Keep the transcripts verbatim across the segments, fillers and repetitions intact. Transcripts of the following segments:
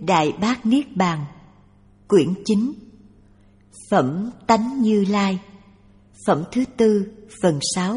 Đại Bát Niết Bàn, quyển chín, Phẩm Tánh Như Lai, phẩm thứ tư, phần sáu.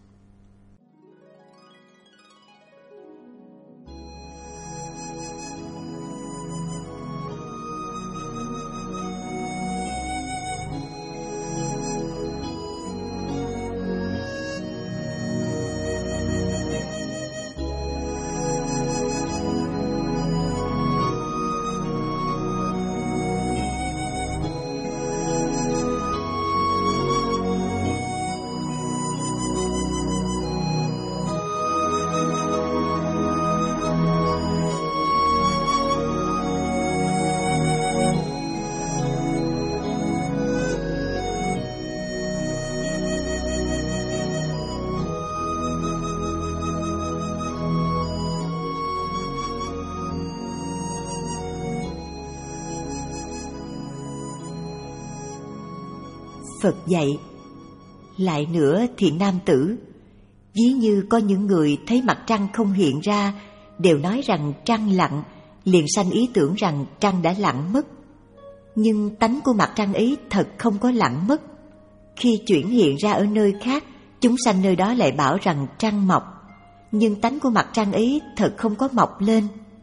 Phật dạy: lại nữa thiện nam tử, ví như có những người thấy mặt trăng không hiện ra, đều nói rằng trăng lặn, liền sanh ý tưởng rằng trăng đã lặn mất. Nhưng tánh của mặt trăng ấy thật không có lặn mất. Khi chuyển hiện ra ở nơi khác, chúng sanh nơi đó lại bảo rằng trăng mọc. Nhưng tánh của mặt trăng ấy thật không có mọc lên.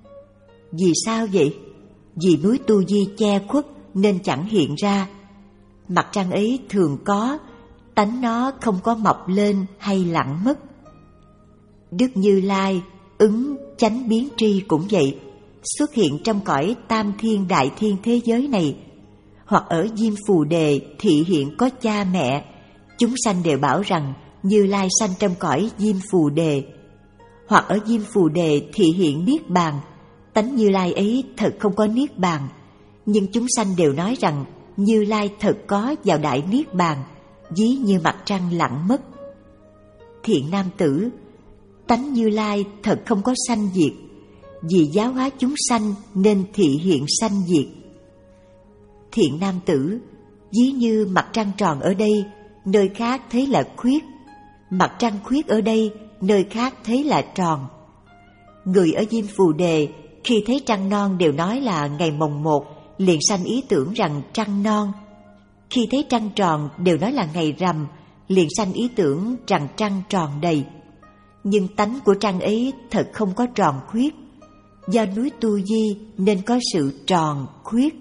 Vì sao vậy? Vì núi Tu Di che khuất nên chẳng hiện ra. Mặt trăng ấy thường có, tánh nó không có mọc lên hay lặn mất. Đức Như Lai, ứng chánh biến tri cũng vậy, xuất hiện trong cõi tam thiên đại thiên thế giới này, hoặc ở Diêm Phù Đề thị hiện có cha mẹ, chúng sanh đều bảo rằng Như Lai sanh trong cõi Diêm Phù Đề. Hoặc ở Diêm Phù Đề thị hiện Niết Bàn, tánh Như Lai ấy thật không có Niết Bàn, nhưng chúng sanh đều nói rằng Như Lai thật có vào đại Niết Bàn, ví như mặt trăng lặn mất. Thiện nam tử, tánh Như Lai thật không có sanh diệt, vì giáo hóa chúng sanh nên thị hiện sanh diệt. Thiện nam tử, ví như mặt trăng tròn ở đây, nơi khác thấy là khuyết, mặt trăng khuyết ở đây, nơi khác thấy là tròn. Người ở Diêm Phù Đề khi thấy trăng non đều nói là ngày mồng một, liền sanh ý tưởng rằng trăng non. Khi thấy trăng tròn đều nói là ngày rằm, liền sanh ý tưởng rằng trăng tròn đầy. Nhưng tánh của trăng ấy thật không có tròn khuyết. Do núi Tu Di nên có sự tròn khuyết.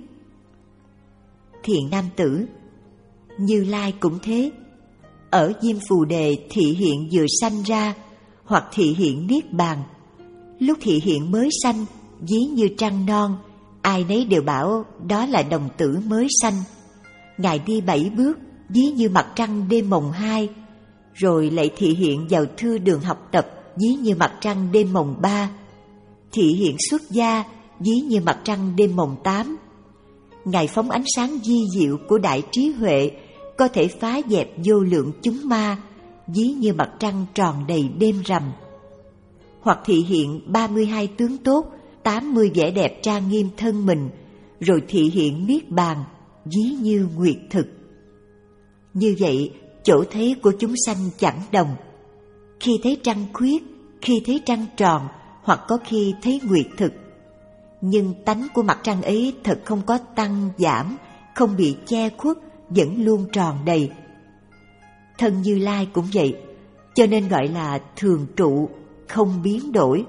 Thiện nam tử, Như Lai cũng thế. Ở Diêm Phù Đề thị hiện vừa sanh ra, hoặc thị hiện Niết Bàn. Lúc thị hiện mới sanh, ví như trăng non, ai nấy đều bảo đó là đồng tử mới sanh. Ngài đi bảy bước, ví như mặt trăng đêm mồng hai, rồi lại thị hiện vào thưa đường học tập, ví như mặt trăng đêm mồng ba. Thị hiện xuất gia, ví như mặt trăng đêm mồng tám. Ngài phóng ánh sáng vi diệu của đại trí huệ, có thể phá dẹp vô lượng chúng ma, ví như mặt trăng tròn đầy đêm rằm. Hoặc thị hiện ba mươi hai tướng tốt, tám mươi vẻ đẹp trang nghiêm thân mình, rồi thị hiện Niết Bàn, ví như nguyệt thực. Như vậy, chỗ thấy của chúng sanh chẳng đồng. Khi thấy trăng khuyết, khi thấy trăng tròn, hoặc có khi thấy nguyệt thực. Nhưng tánh của mặt trăng ấy thật không có tăng giảm, không bị che khuất, vẫn luôn tròn đầy. Thân Như Lai cũng vậy, cho nên gọi là thường trụ, không biến đổi.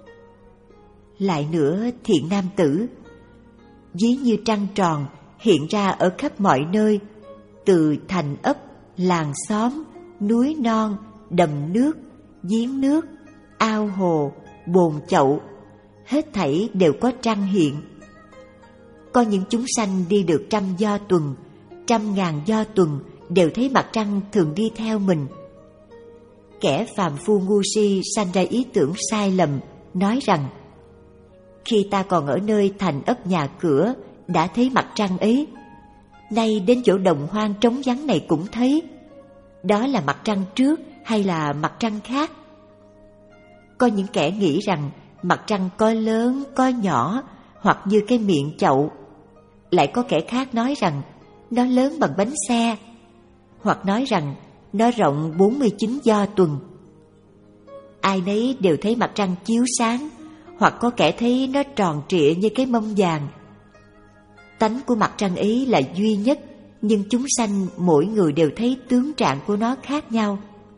Lại nữa thiện nam tử, ví như trăng tròn hiện ra ở khắp mọi nơi, từ thành ấp, làng xóm, núi non, đầm nước, giếng nước, ao hồ, bồn chậu, hết thảy đều có trăng hiện. Có những chúng sanh đi được trăm do tuần, trăm ngàn do tuần, đều thấy mặt trăng thường đi theo mình. Kẻ phàm phu ngu si sanh ra ý tưởng sai lầm, nói rằng khi ta còn ở nơi thành ấp nhà cửa đã thấy mặt trăng ấy, nay đến chỗ đồng hoang trống vắng này cũng thấy. Đó là mặt trăng trước hay là mặt trăng khác? Có những kẻ nghĩ rằng mặt trăng có lớn, có nhỏ, hoặc như cái miệng chậu. Lại có kẻ khác nói rằng nó lớn bằng bánh xe, hoặc nói rằng nó rộng bốn mươi chín do tuần. Ai nấy đều thấy mặt trăng chiếu sáng, hoặc có kẻ thấy nó tròn trịa như cái mâm vàng. Tánh của mặt trăng ấy là duy nhất, nhưng chúng sanh mỗi người đều thấy tướng trạng của nó khác nhau.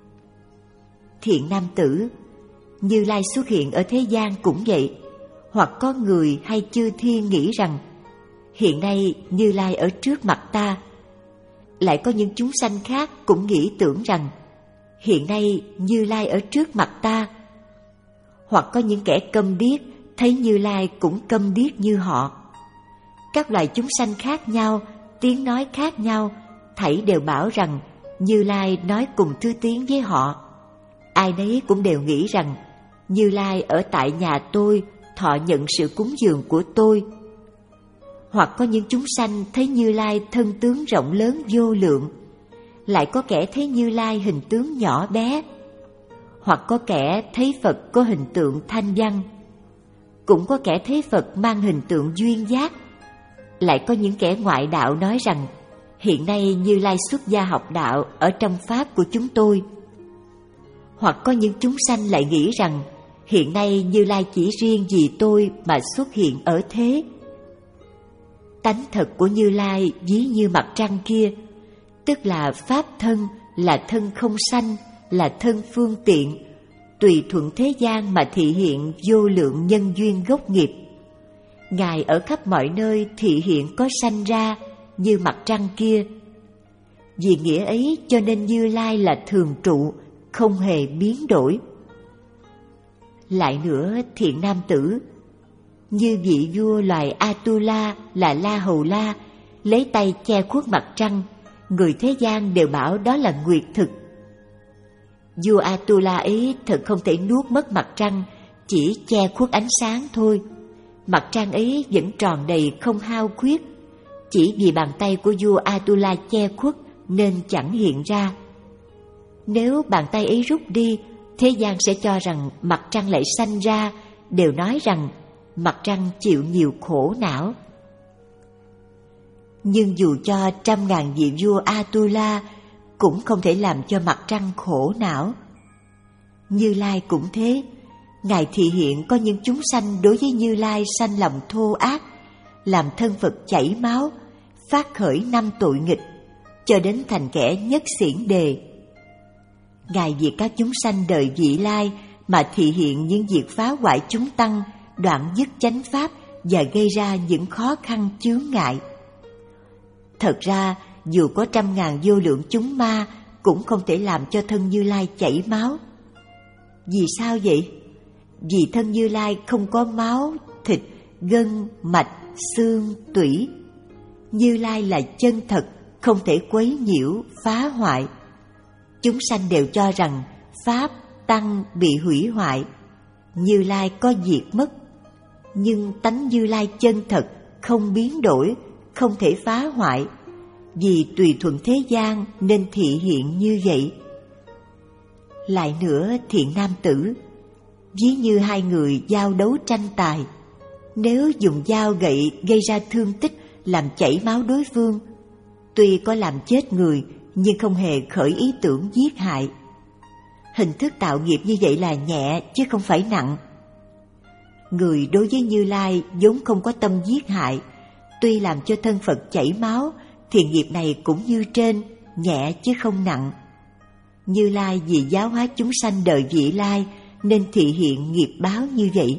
Thiện nam tử, Như Lai xuất hiện ở thế gian cũng vậy. Hoặc có người hay chư thiên nghĩ rằng hiện nay Như Lai ở trước mặt ta. Lại có những chúng sanh khác cũng nghĩ tưởng rằng hiện nay Như Lai ở trước mặt ta. Hoặc có những kẻ câm điếc thấy Như Lai cũng câm điếc như họ. Các loài chúng sanh khác nhau, tiếng nói khác nhau, thảy đều bảo rằng Như Lai nói cùng thứ tiếng với họ. Ai nấy cũng đều nghĩ rằng Như Lai ở tại nhà tôi, thọ nhận sự cúng dường của tôi. Hoặc có những chúng sanh thấy Như Lai thân tướng rộng lớn vô lượng. Lại có kẻ thấy Như Lai hình tướng nhỏ bé. Hoặc có kẻ thấy Phật có hình tượng thanh văn. Cũng có kẻ thấy Phật mang hình tượng duyên giác. Lại có những kẻ ngoại đạo nói rằng hiện nay Như Lai xuất gia học đạo ở trong pháp của chúng tôi. Hoặc có những chúng sanh lại nghĩ rằng hiện nay Như Lai chỉ riêng vì tôi mà xuất hiện ở thế. Tánh thật của Như Lai ví như mặt trăng kia, tức là pháp thân, là thân không sanh, là thân phương tiện, tùy thuận thế gian mà thị hiện vô lượng nhân duyên gốc nghiệp. Ngài ở khắp mọi nơi thị hiện có sanh ra như mặt trăng kia. Vì nghĩa ấy cho nên Như Lai là thường trụ, không hề biến đổi. Lại nữa, thiện nam tử, như vị vua loài Atula là La Hầu La lấy tay che khuất mặt trăng, người thế gian đều bảo đó là nguyệt thực. Vua Atula ấy thật không thể nuốt mất mặt trăng, chỉ che khuất ánh sáng thôi. Mặt trăng ấy vẫn tròn đầy không hao khuyết, chỉ vì bàn tay của vua Atula che khuất nên chẳng hiện ra. Nếu bàn tay ấy rút đi, thế gian sẽ cho rằng mặt trăng lại sanh ra, đều nói rằng mặt trăng chịu nhiều khổ não. Nhưng dù cho trăm ngàn vị vua Atula cũng không thể làm cho mặt trăng khổ não. Như Lai cũng thế, Ngài thị hiện có những chúng sanh đối với Như Lai sanh lòng thô ác, làm thân Phật chảy máu, phát khởi năm tội nghịch, cho đến thành kẻ nhất xiển đề. Ngài vì các chúng sanh đời vị lai mà thị hiện những việc phá hoại chúng tăng, đoạn dứt chánh pháp và gây ra những khó khăn chướng ngại. Thật ra, dù có trăm ngàn vô lượng chúng ma cũng không thể làm cho thân Như Lai chảy máu. Vì sao vậy? Vì thân Như Lai không có máu, thịt, gân, mạch, xương, tủy. Như Lai là chân thật, không thể quấy nhiễu, phá hoại. Chúng sanh đều cho rằng pháp, tăng bị hủy hoại, Như Lai có diệt mất. Nhưng tánh Như Lai chân thật, không biến đổi, không thể phá hoại. Vì tùy thuận thế gian nên thị hiện như vậy. Lại nữa, thiện nam tử, ví như hai người giao đấu tranh tài. Nếu dùng dao gậy gây ra thương tích, làm chảy máu đối phương, tuy có làm chết người nhưng không hề khởi ý tưởng giết hại. Hình thức tạo nghiệp như vậy là nhẹ chứ không phải nặng. Người đối với Như Lai vốn không có tâm giết hại, tuy làm cho thân Phật chảy máu thì nghiệp này cũng như trên, nhẹ chứ không nặng. Như Lai vì giáo hóa chúng sanh đời vị lai nên thị hiện nghiệp báo như vậy.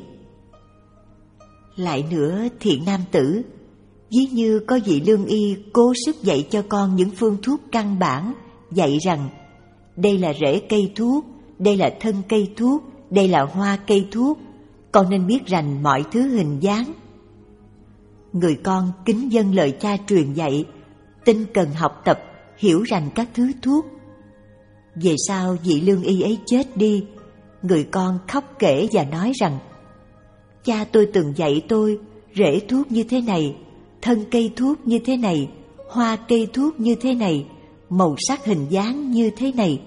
Lại nữa, thiện nam tử, ví như có vị lương y cố sức dạy cho con những phương thuốc căn bản, dạy rằng đây là rễ cây thuốc, đây là thân cây thuốc, đây là hoa cây thuốc, con nên biết rành mọi thứ hình dáng. Người con kính vâng lời cha truyền dạy, tinh cần học tập, hiểu rành các thứ thuốc. Về sau vị lương y ấy chết đi, người con khóc kể và nói rằng cha tôi từng dạy tôi rễ thuốc như thế này, thân cây thuốc như thế này, hoa cây thuốc như thế này, màu sắc hình dáng như thế này.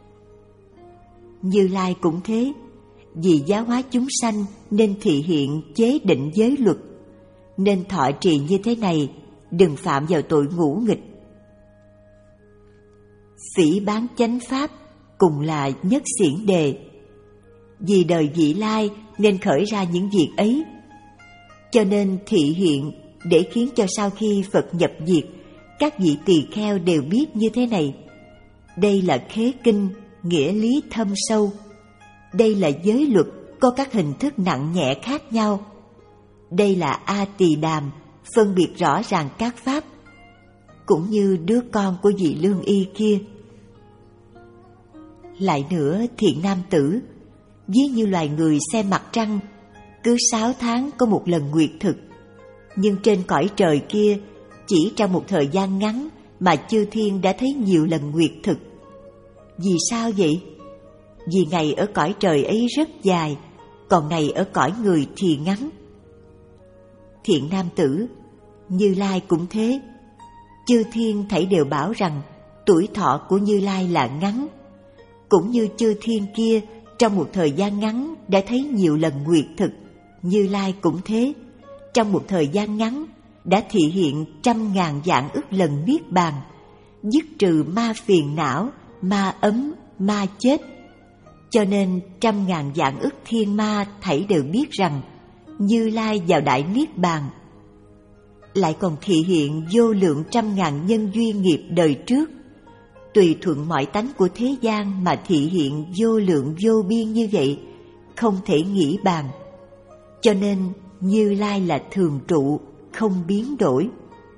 Như Lai cũng thế, vì giáo hóa chúng sanh nên thị hiện chế định giới luật, nên thọ trì như thế này, đừng phạm vào tội ngũ nghịch. Phỉ báng chánh pháp cùng là nhất xiển đề. vì đời vị lai nên khởi ra những việc ấy. Cho nên thị hiện để khiến cho sau khi Phật nhập diệt, các vị tỳ kheo đều biết như thế này. Đây là khế kinh, nghĩa lý thâm sâu. Đây là giới luật có các hình thức nặng nhẹ khác nhau. Đây là A Tỳ Đàm, phân biệt rõ ràng các pháp, cũng như đứa con của vị lương y kia. Lại nữa, thiện nam tử, ví như loài người xem mặt trăng, cứ sáu tháng có một lần nguyệt thực, nhưng trên cõi trời kia chỉ trong một thời gian ngắn mà chư thiên đã thấy nhiều lần nguyệt thực. Vì sao vậy? Vì ngày ở cõi trời ấy rất dài, còn ngày ở cõi người thì ngắn. Thiện nam tử, Như Lai cũng thế. Chư thiên thảy đều bảo rằng tuổi thọ của Như Lai là ngắn, cũng như chư thiên kia trong một thời gian ngắn đã thấy nhiều lần nguyệt thực. Như Lai cũng thế, trong một thời gian ngắn đã thị hiện trăm ngàn vạn ức lần niết bàn, dứt trừ ma phiền não, ma ấm, ma chết. Cho nên trăm ngàn vạn ức thiên ma thảy đều biết rằng Như Lai vào đại niết bàn. Lại còn thị hiện vô lượng trăm ngàn nhân duyên nghiệp đời trước, tùy thuận mọi tánh của thế gian mà thị hiện vô lượng vô biên như vậy, không thể nghĩ bàn. Cho nên Như Lai là thường trụ, không biến đổi.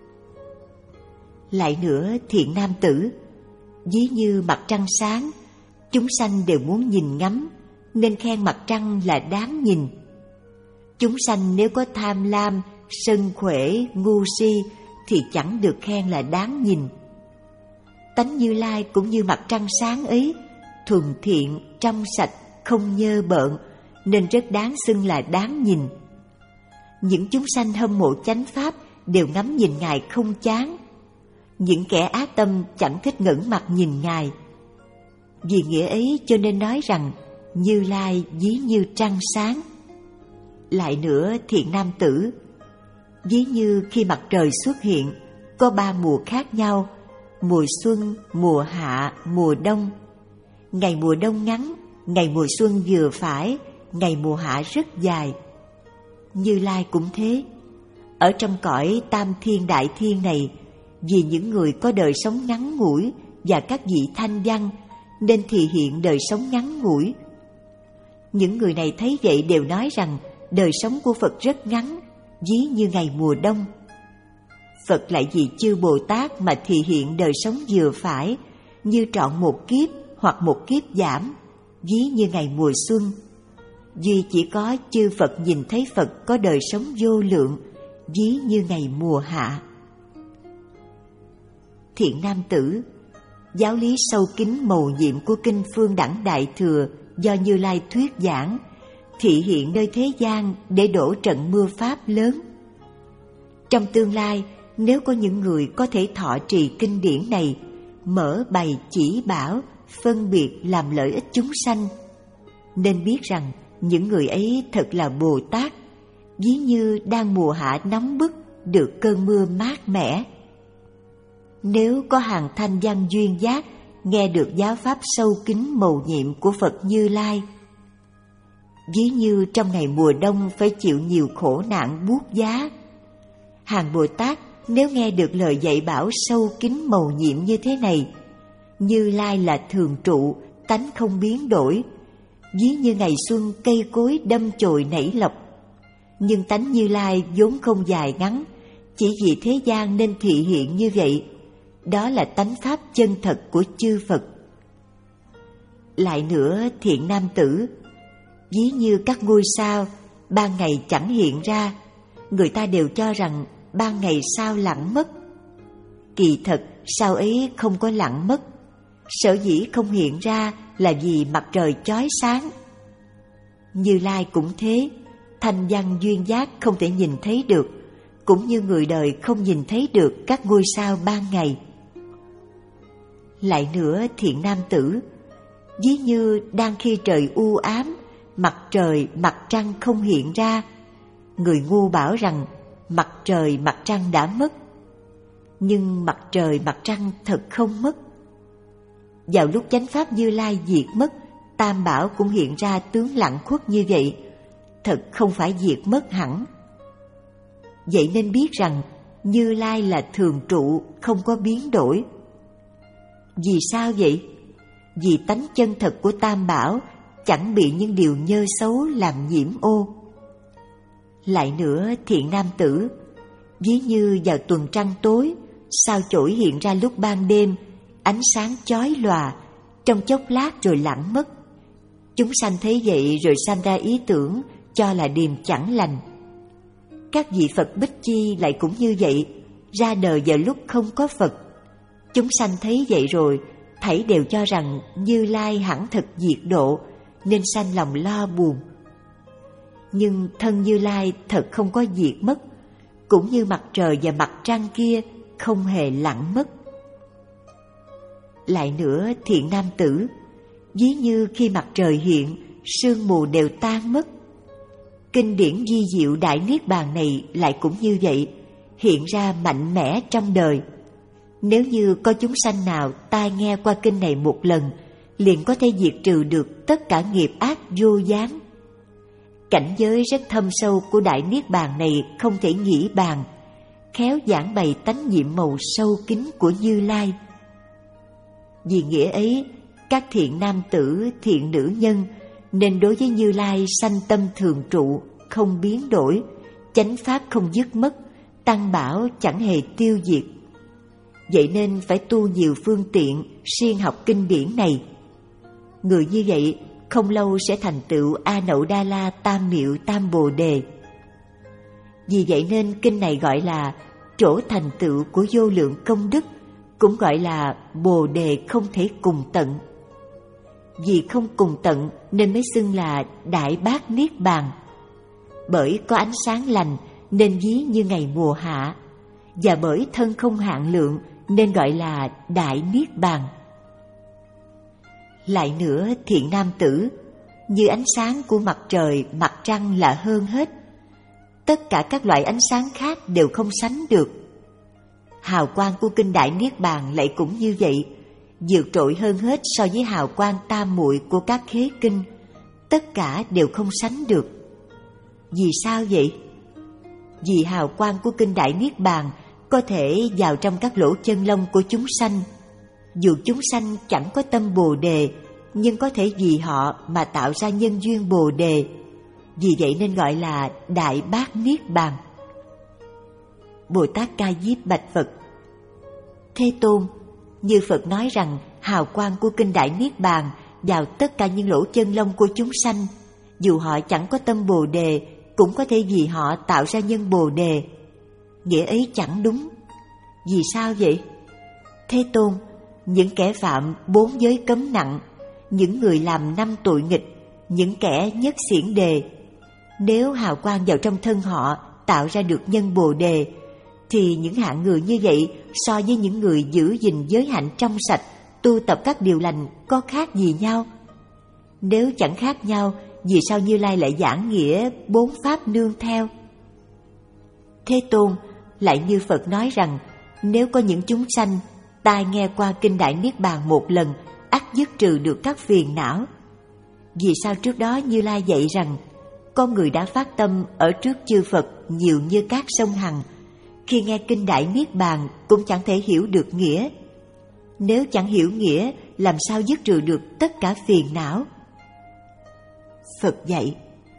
Lại nữa, thiện nam tử, ví như mặt trăng sáng, chúng sanh đều muốn nhìn ngắm, nên khen mặt trăng là đáng nhìn. Chúng sanh nếu có tham lam, sân khỏe, ngu si thì chẳng được khen là đáng nhìn. Tánh Như Lai cũng như mặt trăng sáng ấy, thuần thiện, trong sạch, không nhơ bợn, nên rất đáng xưng là đáng nhìn. Những chúng sanh hâm mộ chánh pháp đều ngắm nhìn Ngài không chán. Những kẻ ác tâm chẳng thích ngẩng mặt nhìn Ngài. Vì nghĩa ấy cho nên nói rằng Như Lai ví như trăng sáng. Lại nữa, thiện nam tử, ví như khi mặt trời xuất hiện, có ba mùa khác nhau: mùa xuân, mùa hạ, mùa đông. Ngày mùa đông ngắn, ngày mùa xuân vừa phải, ngày mùa hạ rất dài. Như Lai cũng thế. Ở trong cõi tam thiên đại thiên này, vì những người có đời sống ngắn ngủi và các vị thanh văn, nên thị hiện đời sống ngắn ngủi. Những người này thấy vậy đều nói rằng đời sống của Phật rất ngắn, ví như ngày mùa đông. Phật lại vì chư Bồ Tát mà thị hiện đời sống vừa phải, như trọn một kiếp hoặc một kiếp giảm, ví như ngày mùa xuân. Duy chỉ có chư Phật nhìn thấy Phật có đời sống vô lượng, ví như ngày mùa hạ. Thiện nam tử, giáo lý sâu kín mầu nhiệm của Kinh Phương Đẳng Đại Thừa do Như Lai thuyết giảng, thị hiện nơi thế gian để đổ trận mưa pháp lớn. Trong tương lai, nếu có những người có thể thọ trì kinh điển này, mở bày chỉ bảo, phân biệt làm lợi ích chúng sanh, nên biết rằng những người ấy thật là Bồ Tát, ví như đang mùa hạ nóng bức được cơn mưa mát mẻ. Nếu có hàng thanh văn duyên giác nghe được giáo pháp sâu kín mầu nhiệm của Phật Như Lai, ví như trong ngày mùa đông phải chịu nhiều khổ nạn buốt giá, hàng Bồ Tát nếu nghe được lời dạy bảo sâu kín mầu nhiệm như thế này, Như Lai là thường trụ, tánh không biến đổi, ví như ngày xuân cây cối đâm chồi nảy lộc. Nhưng tánh Như Lai vốn không dài ngắn, chỉ vì thế gian nên thị hiện như vậy. Đó là tánh pháp chân thật của chư Phật. Lại nữa, thiện nam tử, ví như các ngôi sao, ban ngày chẳng hiện ra, người ta đều cho rằng ban ngày sao lặn mất. Kỳ thật, sao ấy không có lặn mất. Sở dĩ không hiện ra là vì mặt trời chói sáng. Như Lai cũng thế, thanh văn duyên giác không thể nhìn thấy được, cũng như người đời không nhìn thấy được các ngôi sao ban ngày. Lại nữa, thiện nam tử, ví như đang khi trời u ám, mặt trời, mặt trăng không hiện ra, người ngu bảo rằng mặt trời, mặt trăng đã mất. Nhưng mặt trời, mặt trăng thật không mất. Vào lúc chánh pháp Như Lai diệt mất, Tam Bảo cũng hiện ra tướng lặng khuất như vậy, thật không phải diệt mất hẳn. Vậy nên biết rằng Như Lai là thường trụ, không có biến đổi. Vì sao vậy? Vì tánh chân thật của Tam Bảo chẳng bị những điều nhơ xấu làm nhiễm ô. Lại nữa, thiện nam tử, ví như vào tuần trăng tối, sao chổi hiện ra lúc ban đêm, ánh sáng chói lòa, trong chốc lát rồi lẳng mất. Chúng sanh thấy vậy rồi sanh ra ý tưởng cho là điềm chẳng lành. Các vị Phật Bích Chi lại cũng như vậy, ra đời vào lúc không có Phật. Chúng sanh thấy vậy rồi, thảy đều cho rằng Như Lai hẳn thật diệt độ, nên sanh lòng lo buồn. Nhưng thân Như Lai thật không có diệt mất, cũng như mặt trời và mặt trăng kia không hề lặng mất. Lại nữa, thiện nam tử, ví như khi mặt trời hiện, sương mù đều tan mất. Kinh điển vi diệu Đại Niết Bàn này lại cũng như vậy, hiện ra mạnh mẽ trong đời. Nếu như có chúng sanh nào tai nghe qua kinh này một lần, liền có thể diệt trừ được tất cả nghiệp ác vô gián. Cảnh giới rất thâm sâu của Đại Niết Bàn này không thể nghĩ bàn, khéo giảng bày tánh nhiệm màu sâu kín của Như Lai. Vì nghĩa ấy, các thiện nam tử, thiện nữ nhân nên đối với Như Lai sanh tâm thường trụ, không biến đổi, chánh pháp không dứt mất, tăng bảo chẳng hề tiêu diệt. Vậy nên phải tu nhiều phương tiện, siêng học kinh điển này. Người như vậy không lâu sẽ thành tựu A Nậu Đa La Tam Miệu Tam Bồ Đề. Vì vậy nên kinh này gọi là chỗ thành tựu của vô lượng công đức, cũng gọi là Bồ Đề không thể cùng tận. Vì không cùng tận nên mới xưng là Đại Bát Niết Bàn. Bởi có ánh sáng lành nên ví như ngày mùa hạ, và bởi thân không hạn lượng nên gọi là Đại Niết Bàn. Lại nữa, thiện nam tử, như ánh sáng của mặt trời, mặt trăng là hơn hết. Tất cả các loại ánh sáng khác đều không sánh được. Hào quang của kinh Đại Niết Bàn lại cũng như vậy, vượt trội hơn hết so với hào quang tam muội của các khế kinh. Tất cả đều không sánh được. Vì sao vậy? Vì hào quang của kinh Đại Niết Bàn có thể vào trong các lỗ chân lông của chúng sanh. Dù chúng sanh chẳng có tâm Bồ Đề, nhưng có thể vì họ mà tạo ra nhân duyên Bồ Đề. Vì vậy nên gọi là Đại Bát Niết Bàn. Bồ Tát Ca Diếp bạch Phật: Thế Tôn, như Phật nói rằng hào quang của kinh Đại Niết Bàn vào tất cả những lỗ chân lông của chúng sanh, dù họ chẳng có tâm Bồ Đề, cũng có thể vì họ tạo ra nhân Bồ Đề. Nghĩa ấy chẳng đúng. Vì sao vậy? Thế Tôn, những kẻ phạm bốn giới cấm nặng, những người làm năm tội nghịch, những kẻ nhất xiển đề, nếu hào quang vào trong thân họ tạo ra được nhân Bồ Đề, thì những hạng người như vậy so với những người giữ gìn giới hạnh trong sạch, tu tập các điều lành có khác gì nhau? Nếu chẳng khác nhau, vì sao Như Lai lại giảng nghĩa bốn pháp nương theo? Thế Tôn, lại như Phật nói rằng nếu có những chúng sanh tai nghe qua kinh Đại Niết Bàn một lần, ắt dứt trừ được các phiền não. Vì sao trước đó Như Lai dạy rằng con người đã phát tâm ở trước chư Phật nhiều như các sông Hằng, khi nghe kinh Đại Niết Bàn cũng chẳng thể hiểu được nghĩa? Nếu chẳng hiểu nghĩa, làm sao dứt trừ được tất cả phiền não? Phật dạy: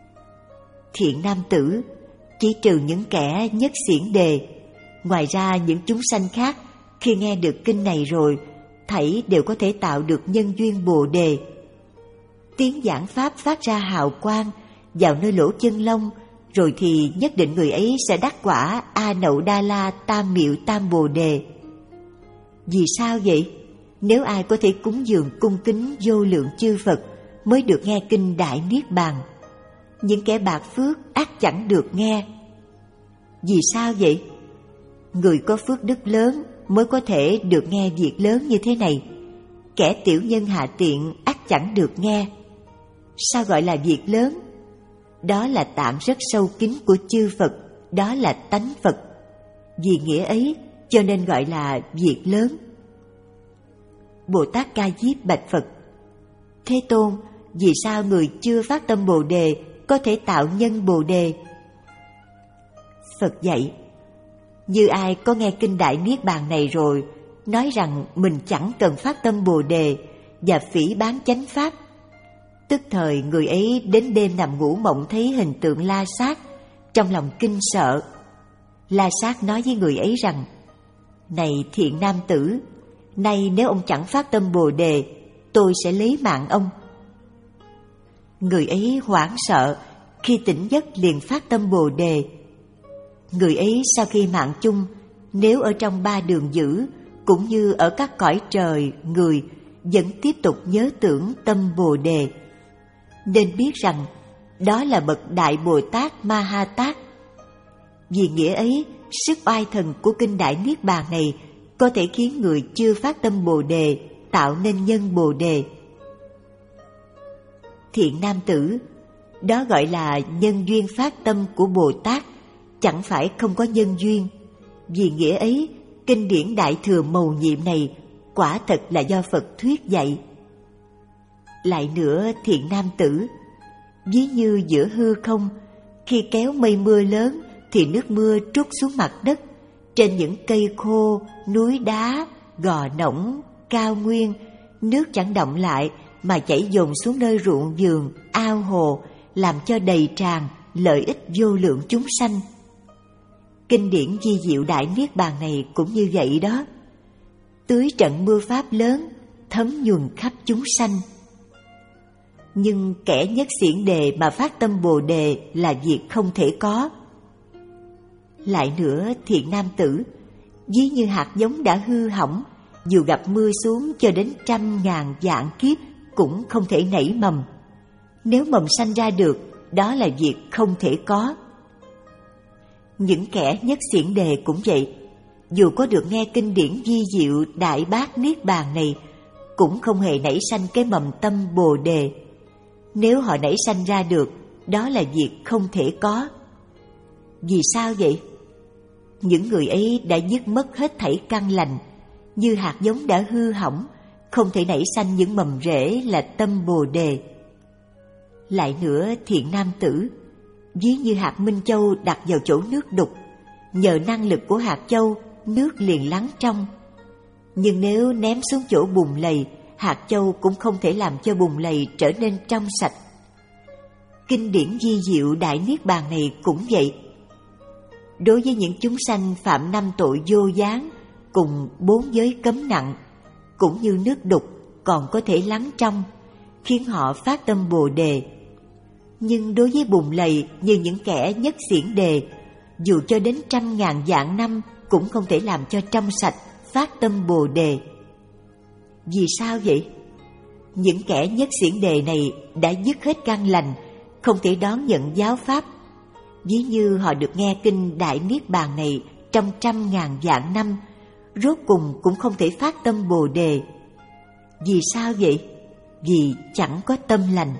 Thiện nam tử, chỉ trừ những kẻ nhất xiển đề, ngoài ra những chúng sanh khác khi nghe được kinh này rồi, thảy đều có thể tạo được nhân duyên Bồ Đề. Tiếng giảng pháp phát ra hào quang vào nơi lỗ chân lông, rồi thì nhất định người ấy sẽ đắc quả A Nậu Đa La Tam Miệu Tam Bồ Đề. Vì sao vậy? Nếu ai có thể cúng dường cung kính vô lượng chư Phật mới được nghe kinh Đại Niết Bàn, những kẻ bạc phước ắt chẳng được nghe. Vì sao vậy? Người có phước đức lớn mới có thể được nghe việc lớn như thế này. Kẻ tiểu nhân hạ tiện ắt chẳng được nghe. Sao gọi là việc lớn? Đó là tạng rất sâu kín của chư Phật, đó là tánh Phật. Vì nghĩa ấy cho nên gọi là việc lớn. Bồ Tát Ca Diếp bạch Phật: Thế Tôn, vì sao người chưa phát tâm Bồ Đề có thể tạo nhân Bồ Đề? Phật dạy, như ai có nghe kinh Đại Niết Bàn này rồi, nói rằng mình chẳng cần phát tâm Bồ Đề và phỉ báng chánh pháp, tức thời người ấy đến đêm nằm ngủ mộng thấy hình tượng La Sát, trong lòng kinh sợ. La Sát nói với người ấy rằng: này thiện nam tử, nay nếu ông chẳng phát tâm Bồ Đề, tôi sẽ lấy mạng ông. Người ấy hoảng sợ, khi tỉnh giấc liền phát tâm Bồ Đề. Người ấy sau khi mạng chung, nếu ở trong ba đường dữ cũng như ở các cõi trời, người vẫn tiếp tục nhớ tưởng tâm Bồ Đề. Nên biết rằng đó là bậc Đại Bồ Tát Ma Ha Tát. Vì nghĩa ấy, sức oai thần của kinh Đại Niết Bàn này có thể khiến người chưa phát tâm Bồ Đề tạo nên nhân Bồ Đề. Thiện nam tử, đó gọi là nhân duyên phát tâm của Bồ Tát, chẳng phải không có nhân duyên. Vì nghĩa ấy, kinh điển Đại Thừa Mầu Nhiệm này quả thật là do Phật thuyết dạy. Lại nữa thiện nam tử, ví như giữa hư không, khi kéo mây mưa lớn thì nước mưa trút xuống mặt đất, trên những cây khô, núi đá, gò nõng, cao nguyên, nước chẳng đọng lại mà chảy dồn xuống nơi ruộng vườn, ao hồ, làm cho đầy tràn lợi ích vô lượng chúng sanh. Kinh điển Di Diệu Đại Niết Bàn này cũng như vậy đó, tưới trận mưa pháp lớn, thấm nhuần khắp chúng sanh. Nhưng kẻ nhất xiển đề mà phát tâm Bồ Đề là việc không thể có. Lại nữa thiện nam tử, ví như hạt giống đã hư hỏng, dù gặp mưa xuống cho đến trăm ngàn vạn kiếp cũng không thể nảy mầm. Nếu mầm sanh ra được, đó là việc không thể có. Những kẻ nhất xiển đề cũng vậy, dù có được nghe kinh điển Di Diệu Đại Bát Niết Bàn này, cũng không hề nảy sanh cái mầm tâm Bồ Đề. Nếu họ nảy sanh ra được, đó là việc không thể có. Vì sao vậy? Những người ấy đã dứt mất hết thảy căn lành, như hạt giống đã hư hỏng, không thể nảy sanh những mầm rễ là tâm Bồ Đề. Lại nữa thiện nam tử, ví như hạt minh châu đặt vào chỗ nước đục, nhờ năng lực của hạt châu, nước liền lắng trong. Nhưng nếu ném xuống chỗ bùn lầy, hạt châu cũng không thể làm cho bùn lầy trở nên trong sạch. Kinh điển Di Diệu Đại Niết Bàn này cũng vậy. Đối với những chúng sanh phạm năm tội vô gián cùng bốn giới cấm nặng, cũng như nước đục còn có thể lắng trong, khiến họ phát tâm Bồ Đề. Nhưng đối với bùn lầy như những kẻ nhất xiển đề, dù cho đến trăm ngàn vạn năm cũng không thể làm cho trong sạch, phát tâm Bồ Đề. Vì sao vậy? Những kẻ nhất xiển đề này đã dứt hết căn lành, không thể đón nhận giáo pháp. Ví như họ được nghe kinh Đại Niết Bàn này trong trăm ngàn vạn năm, rốt cùng cũng không thể phát tâm Bồ Đề. Vì sao vậy? Vì chẳng có tâm lành.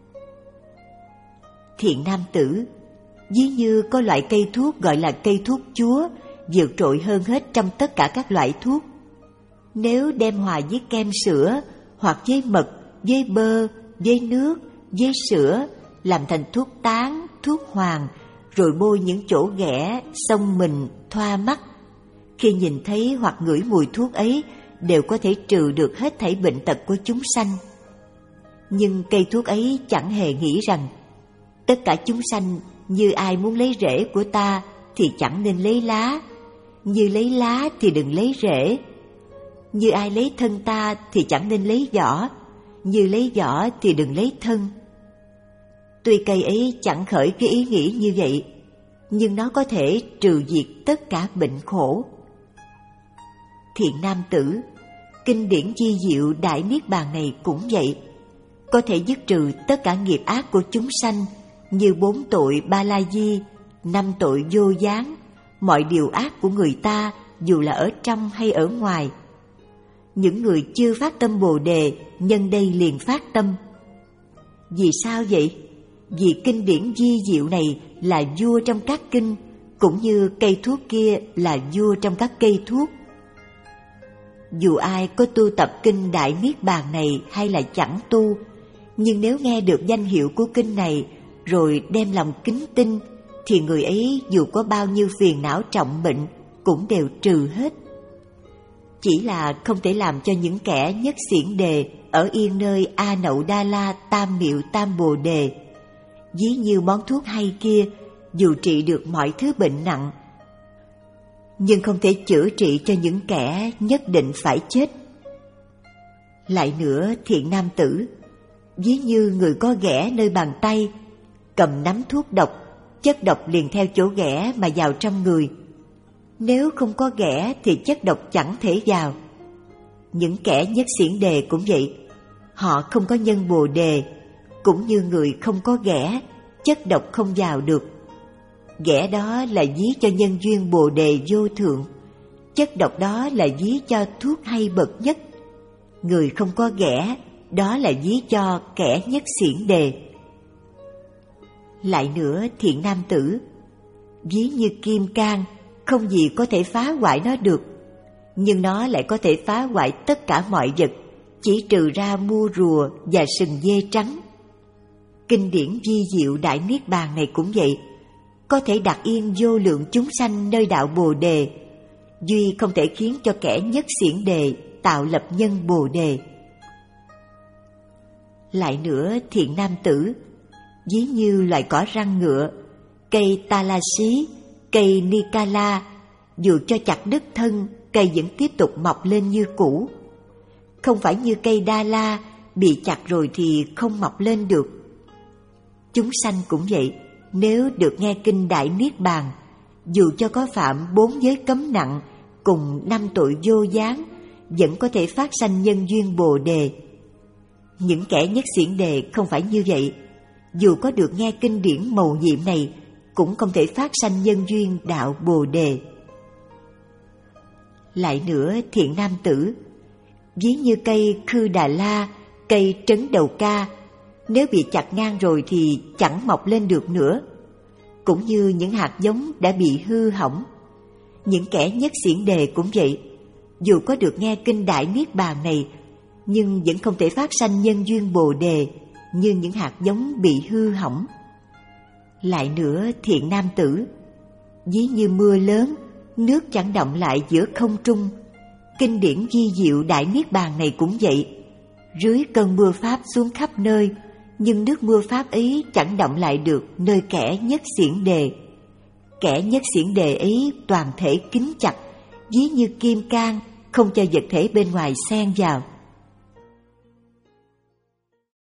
Thiện nam tử, ví như có loại cây thuốc gọi là cây thuốc chúa, vượt trội hơn hết trong tất cả các loại thuốc. Nếu đem hòa với kem sữa, hoặc với mật, với bơ, với nước, với sữa, làm thành thuốc tán, thuốc hoàng, rồi bôi những chỗ ghẻ, xông mình, thoa mắt, khi nhìn thấy hoặc ngửi mùi thuốc ấy đều có thể trừ được hết thảy bệnh tật của chúng sanh. Nhưng cây thuốc ấy chẳng hề nghĩ rằng tất cả chúng sanh, như ai muốn lấy rễ của ta thì chẳng nên lấy lá, như lấy lá thì đừng lấy rễ, như ai lấy thân ta thì chẳng nên lấy vỏ, như lấy vỏ thì đừng lấy thân. Tuy cây ấy chẳng khởi cái ý nghĩ như vậy, nhưng nó có thể trừ diệt tất cả bệnh khổ. Thiện nam tử, kinh điển Di Diệu Đại Niết Bàn này cũng vậy, có thể dứt trừ tất cả nghiệp ác của chúng sanh, như bốn tội ba la di, năm tội vô gián, mọi điều ác của người ta dù là ở trong hay ở ngoài. Những người chưa phát tâm Bồ Đề nhân đây liền phát tâm. Vì sao vậy? Vì kinh điển Di Diệu này là vua trong các kinh, cũng như cây thuốc kia là vua trong các cây thuốc. Dù ai có tu tập kinh Đại Niết Bàn này hay là chẳng tu, Nhưng nếu nghe được danh hiệu của kinh này rồi đem lòng kính tin, thì người ấy dù có bao nhiêu phiền não trọng bệnh cũng đều trừ hết. Chỉ là không thể làm cho những kẻ nhất xiển đề ở yên nơi A Nậu Đa La Tam Miệu Tam Bồ Đề, ví như món thuốc hay kia, dù trị được mọi thứ bệnh nặng, nhưng không thể chữa trị cho những kẻ nhất định phải chết. Lại nữa, thiện nam tử, ví như người có ghẻ nơi bàn tay, cầm nắm thuốc độc, chất độc liền theo chỗ ghẻ mà vào trong người. Nếu không có ghẻ thì chất độc chẳng thể vào. Những kẻ nhất xiển đề cũng vậy, họ không có nhân bồ đề, cũng như người không có ghẻ, chất độc không vào được. Ghẻ đó là ví cho nhân duyên bồ đề vô thượng, chất độc đó là ví cho thuốc hay bậc nhất. Người không có ghẻ, đó là ví cho kẻ nhất xiển đề. Lại nữa, thiện nam tử, ví như kim cang, không gì có thể phá hoại nó được, nhưng nó lại có thể phá hoại tất cả mọi vật, chỉ trừ ra mua rùa và sừng dê trắng. Kinh điển vi diệu đại niết bàn này cũng vậy, có thể đặt yên vô lượng chúng sanh nơi đạo bồ đề, duy không thể khiến cho kẻ nhất xiển đề tạo lập nhân bồ đề. Lại nữa, thiện nam tử, ví như loài cỏ răng ngựa, cây Talasi, cây Nikala, dù cho chặt đứt thân, cây vẫn tiếp tục mọc lên như cũ. Không phải như cây Đa La, bị chặt rồi thì không mọc lên được. Chúng sanh cũng vậy, nếu được nghe kinh Đại Niết Bàn, dù cho có phạm bốn giới cấm nặng cùng năm tội vô gián, vẫn có thể phát sanh nhân duyên bồ đề. Những kẻ nhất xiển đề không phải như vậy, dù có được nghe kinh điển mầu nhiệm này, cũng không thể phát sanh nhân duyên đạo bồ đề. Lại nữa, thiện nam tử, ví như cây Khư Đà La, cây Trấn Đầu Ca, nếu bị chặt ngang rồi thì chẳng mọc lên được nữa. Cũng như những hạt giống đã bị hư hỏng. Những kẻ nhất xiển đề cũng vậy, dù có được nghe kinh Đại Niết Bàn này, nhưng vẫn không thể phát sanh nhân duyên bồ đề, như những hạt giống bị hư hỏng. Lại nữa, thiện nam tử, ví như mưa lớn, nước chẳng đọng lại giữa không trung. Kinh điển vi diệu Đại Niết Bàn này cũng vậy, rưới cơn mưa pháp xuống khắp nơi, nhưng nước mưa pháp ấy chẳng đọng lại được nơi kẻ nhất xiển đề. Kẻ nhất xiển đề ấy toàn thể kín chặt, ví như kim cang, không cho vật thể bên ngoài xen vào.